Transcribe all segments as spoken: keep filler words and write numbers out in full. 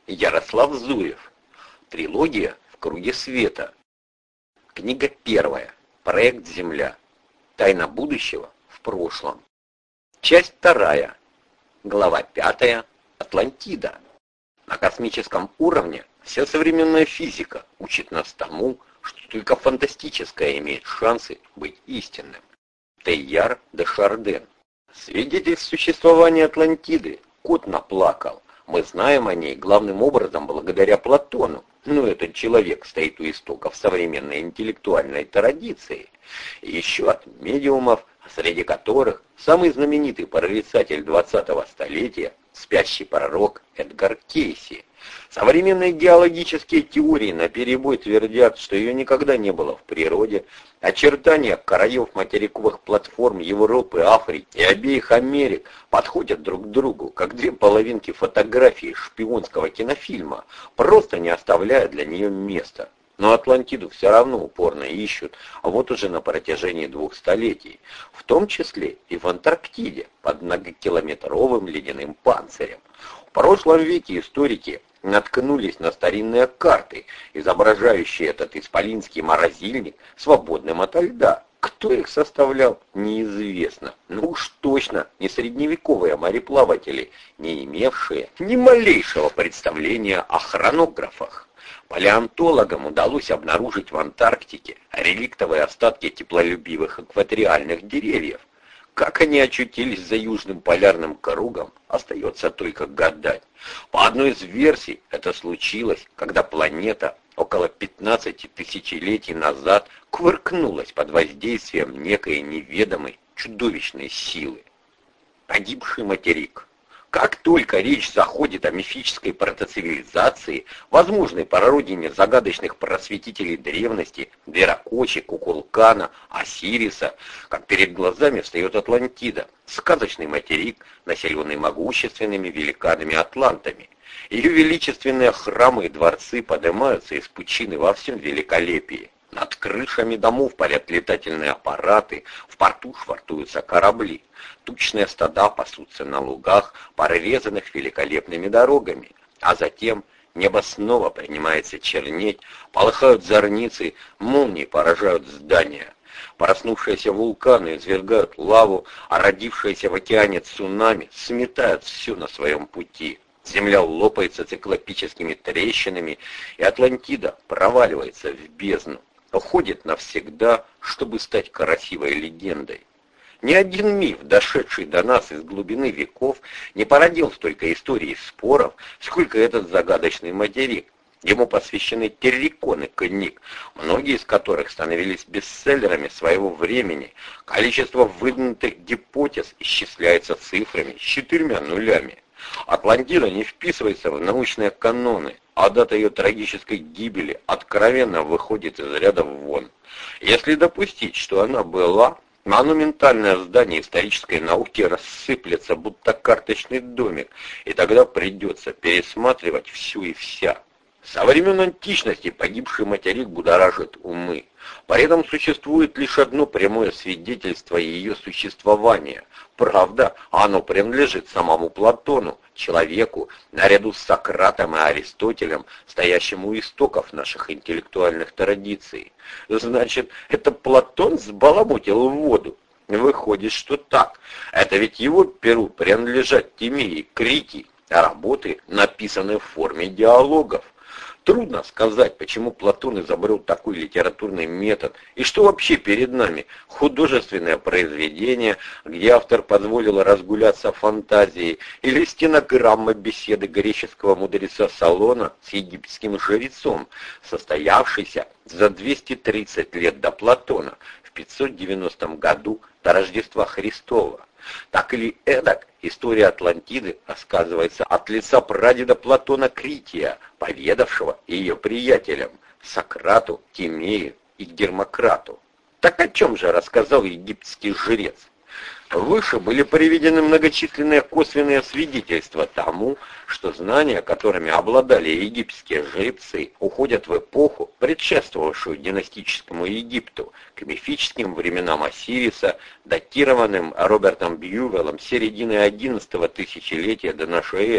Ярослав Зуев. Трилогия «В круге света». Книга первая. Проект «Земля». Тайна будущего в прошлом. Часть вторая. Глава пятая. Атлантида. На космическом уровне вся современная физика учит нас тому, что только фантастическое имеет шансы быть истинным. Тейяр де Шарден. Свидетельств существования Атлантиды кот наплакал. Мы знаем о ней главным образом благодаря Платону, но этот человек стоит у истоков современной интеллектуальной традиции. И еще от медиумов, среди которых самый знаменитый прорицатель двадцатого столетия, спящий пророк Эдгар Кейси. Современные геологические теории наперебой твердят, что ее никогда не было в природе. Очертания краев материковых платформ Европы, Африки и обеих Америк подходят друг к другу, как две половинки фотографии шпионского кинофильма, просто не оставляя для нее места. Но Атлантиду все равно упорно ищут, а вот уже на протяжении двух столетий, в том числе и в Антарктиде, под многокилометровым ледяным панцирем. В прошлом веке историки наткнулись на старинные карты, изображающие этот исполинский морозильник свободным ото льда. Кто их составлял, неизвестно. Но уж точно не средневековые мореплаватели, не имевшие ни малейшего представления о хронографах. Палеонтологам удалось обнаружить в Антарктике реликтовые остатки теплолюбивых экваториальных деревьев. Как они очутились за южным полярным кругом, остается только гадать. По одной из версий, это случилось, когда планета около пятнадцати тысячелетий назад кувыркнулась под воздействием некой неведомой чудовищной силы. Погибший материк. Как только речь заходит о мифической протоцивилизации, возможной прародине загадочных просветителей древности, Веракочи, Кукулкана, Осириса, как перед глазами встает Атлантида, сказочный материк, населенный могущественными великанами-атлантами. Ее величественные храмы и дворцы поднимаются из пучины во всем великолепии. Над крышами домов парят летательные аппараты, в порту швартуются корабли. Тучные стада пасутся на лугах, прорезанных великолепными дорогами. А затем небо снова принимается чернеть, полыхают зорницы, молнии поражают здания. Проснувшиеся вулканы извергают лаву, а родившиеся в океане цунами сметают все на своем пути. Земля лопается циклопическими трещинами, и Атлантида проваливается в бездну. Уходит навсегда, чтобы стать красивой легендой. Ни один миф, дошедший до нас из глубины веков, не породил столько историй и споров, сколько этот загадочный материк. Ему посвящены терриконы книг, многие из которых становились бестселлерами своего времени. Количество выдвинутых гипотез исчисляется цифрами с четырьмя нулями. Атлантида не вписывается в научные каноны, а дата ее трагической гибели откровенно выходит из ряда вон. Если допустить, что она была, монументальное здание исторической науки рассыплется, будто карточный домик, и тогда придется пересматривать всю и вся. Со времен античности погибший материк будоражит умы. При этом существует лишь одно прямое свидетельство ее существования. Правда, оно принадлежит самому Платону, человеку, наряду с Сократом и Аристотелем, стоящему у истоков наших интеллектуальных традиций. Значит, это Платон сбаламутил в воду? Выходит, что так. Это ведь его перу принадлежат Тимей, Критий, а работы написаны в форме диалогов. Трудно сказать, почему Платон изобрел такой литературный метод, и что вообще перед нами художественное произведение, где автор позволил разгуляться фантазией, или стенограмма беседы греческого мудреца Солона с египетским жрецом, состоявшейся за двести тридцать лет до Платона, в пятьсот девяностом году до Рождества Христова. Так или эдак, история Атлантиды рассказывается от лица прадеда Платона Крития, поведавшего ее приятелям Сократу, Тимею и Гермократу. Так о чем же рассказал египетский жрец? Выше были приведены многочисленные косвенные свидетельства тому, что знания, которыми обладали египетские жрецы, уходят в эпоху, предшествовавшую династическому Египту, к мифическим временам Осириса, датированным Робертом Бьювеллом середины одиннадцатого тысячелетия до нашей эры.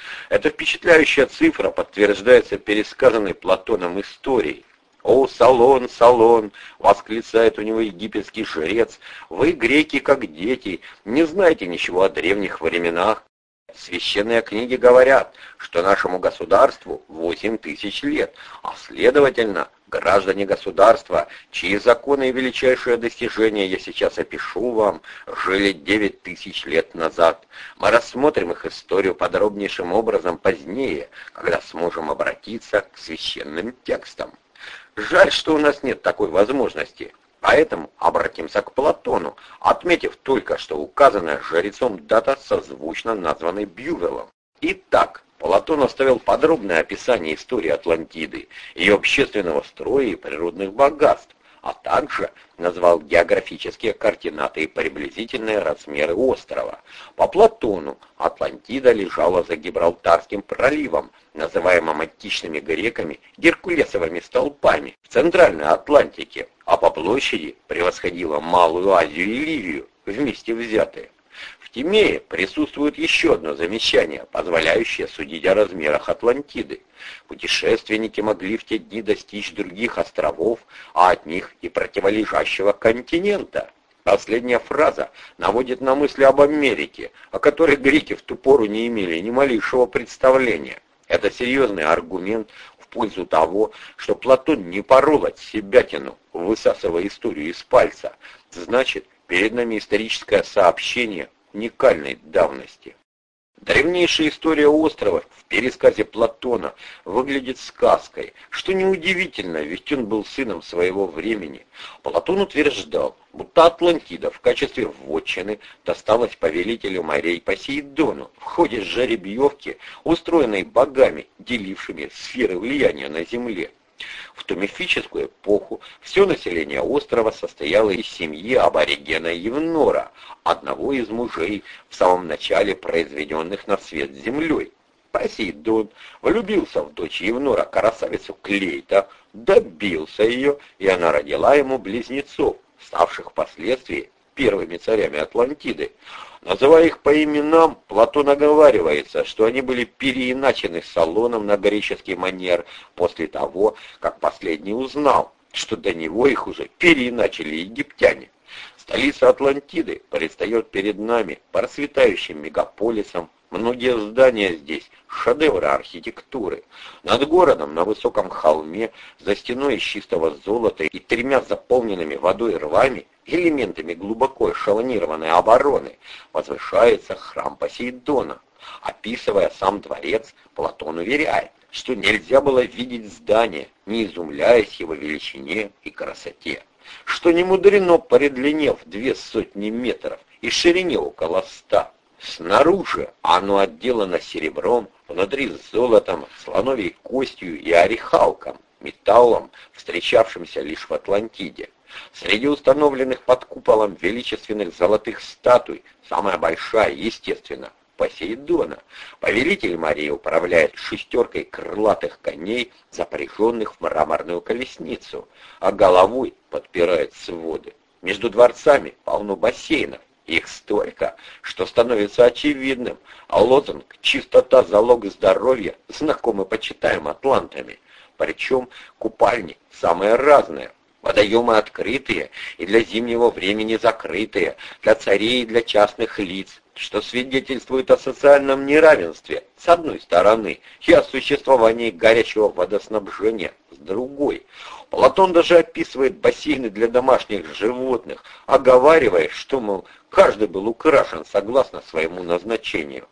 Эта впечатляющая цифра подтверждается пересказанной Платоном историей. «О, Солон, Солон!» — восклицает у него египетский жрец. «Вы, греки, как дети, не знаете ничего о древних временах. Священные книги говорят, что нашему государству восемь тысяч лет, а следовательно, граждане государства, чьи законы и величайшие достижения я сейчас опишу вам, жили девять тысяч лет назад. Мы рассмотрим их историю подробнейшим образом позднее, когда сможем обратиться к священным текстам. Жаль, что у нас нет такой возможности». Поэтому обратимся к Платону, отметив только, что указанная жрецом дата созвучна названной Бьювелом. Итак, Платон оставил подробное описание истории Атлантиды, ее общественного строя и природных богатств, а также назвал географические координаты и приблизительные размеры острова. По Платону Атлантида лежала за Гибралтарским проливом, называемым античными греками Геркулесовыми столпами, в Центральной Атлантике, а по площади превосходила Малую Азию и Ливию, вместе взятые. В Тимее присутствует еще одно замечание, позволяющее судить о размерах Атлантиды. Путешественники могли в те дни достичь других островов, а от них и противолежащего континента. Последняя фраза наводит на мысли об Америке, о которой греки в ту пору не имели ни малейшего представления. Это серьезный аргумент в пользу того, что Платон не порол от себятину, высасывая историю из пальца. Значит, перед нами историческое сообщение уникальной давности. Древнейшая история острова в пересказе Платона выглядит сказкой, что неудивительно, ведь он был сыном своего времени. Платон утверждал, будто Атлантида в качестве вотчины досталась повелителю морей Посейдону в ходе жеребьевки, устроенной богами, делившими сферы влияния на земле. В ту мифическую эпоху все население острова состояло из семьи аборигена Евнора, одного из мужей, в самом начале произведенных на свет землей. Посейдон влюбился в дочь Евнора, красавицу Клейта, добился ее, и она родила ему близнецов, ставших впоследствии первыми царями Атлантиды. Называя их по именам, Платон оговаривается, что они были переиначены Солоном на греческий манер после того, как последний узнал, что до него их уже переиначили египтяне. Столица Атлантиды предстает перед нами процветающим мегаполисом. Многие здания здесь — шедевры архитектуры. Над городом на высоком холме, за стеной из чистого золота и тремя заполненными водой рвами, элементами глубоко эшелонированной обороны, возвышается храм Посейдона. Описывая сам дворец, Платон уверяет, что нельзя было видеть здание, не изумляясь его величине и красоте, что не мудрено по длине в две сотни метров и ширине около ста. Снаружи оно отделано серебром, внутри золотом, слоновьей костью и орехалком, металлом, встречавшимся лишь в Атлантиде. Среди установленных под куполом величественных золотых статуй самая большая, естественно, Посейдона. Повелитель морей управляет шестеркой крылатых коней, запряженных в мраморную колесницу, а головой подпирает своды. Между дворцами полно бассейнов. Их столько, что становится очевидным, а лозунг «Чистота – залог здоровья» знакомы почитаем атлантами. Причем купальни самые разные. Водоемы открытые и для зимнего времени закрытые, для царей и для частных лиц, что свидетельствует о социальном неравенстве с одной стороны и о существовании горячего водоснабжения с другой. Платон даже описывает бассейны для домашних животных, оговаривая, что, мол, каждый был украшен согласно своему назначению.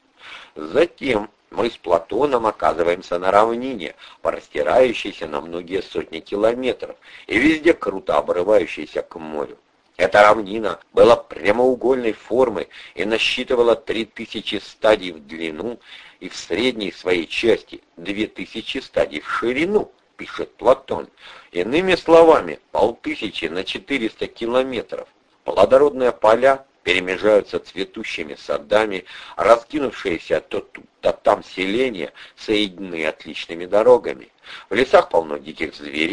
Затем мы с Платоном оказываемся на равнине, простирающейся на многие сотни километров и везде круто обрывающейся к морю. Эта равнина была прямоугольной формы и насчитывала три тысячи стадий в длину и в средней своей части две тысячи стадий в ширину, пишет Платон. Иными словами, полтысячи на четыреста километров. Плодородные поля перемежаются цветущими садами, раскинувшиеся то тут, то там селения соединены отличными дорогами. В лесах полно диких зверей,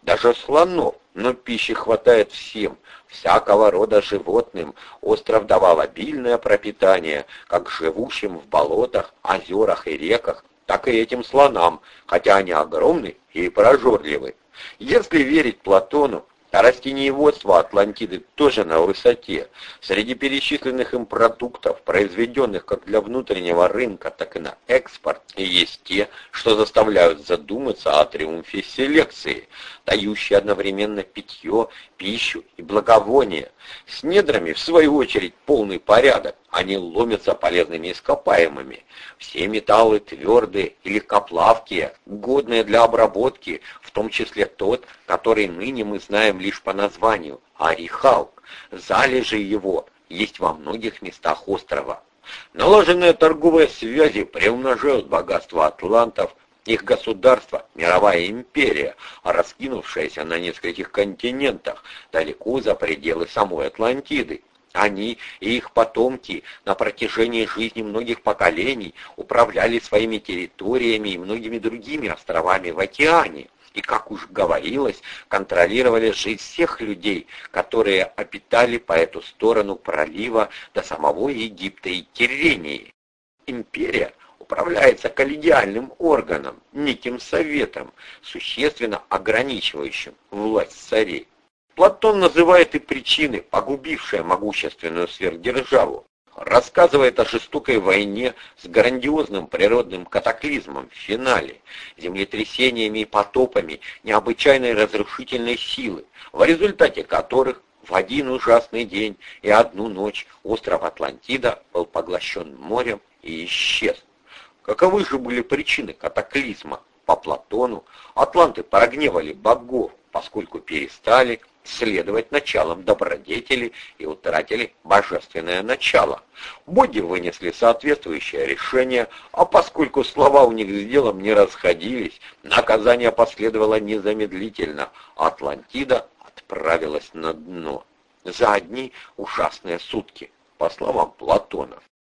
даже слонов, но пищи хватает всем, всякого рода животным. Остров давал обильное пропитание, как живущим в болотах, озерах и реках, так и этим слонам, хотя они огромны и прожорливы. Если верить Платону, а растениеводство Атлантиды тоже на высоте. Среди перечисленных им продуктов, произведенных как для внутреннего рынка, так и на экспорт, есть те, что заставляют задуматься о триумфе селекции, дающие одновременно питье, пищу и благовоние. С недрами, в свою очередь, полный порядок. Они ломятся полезными ископаемыми. Все металлы твердые и легкоплавкие, годные для обработки, в том числе тот, который ныне мы знаем лишь по названию – орехалк. Залежи его есть во многих местах острова. Налаженные торговые связи приумножают богатство атлантов. Их государство – мировая империя, раскинувшаяся на нескольких континентах, далеко за пределы самой Атлантиды. Они и их потомки на протяжении жизни многих поколений управляли своими территориями и многими другими островами в океане. И, как уж говорилось, контролировали жизнь всех людей, которые обитали по эту сторону пролива до самого Египта и Кирении. Империя управляется коллегиальным органом, неким советом, существенно ограничивающим власть царей. Платон называет и причины, погубившие могущественную сверхдержаву. Рассказывает о жестокой войне с грандиозным природным катаклизмом в финале, землетрясениями и потопами необычайной разрушительной силы, в результате которых в один ужасный день и одну ночь остров Атлантида был поглощен морем и исчез. Каковы же были причины катаклизма? По Платону, атланты прогневали богов, поскольку перестали следовать началам добродетели и утратили божественное начало. Боги вынесли соответствующее решение, а поскольку слова у них с делом не расходились, наказание последовало незамедлительно. Атлантида отправилась на дно за одни ужасные сутки, по словам Платона.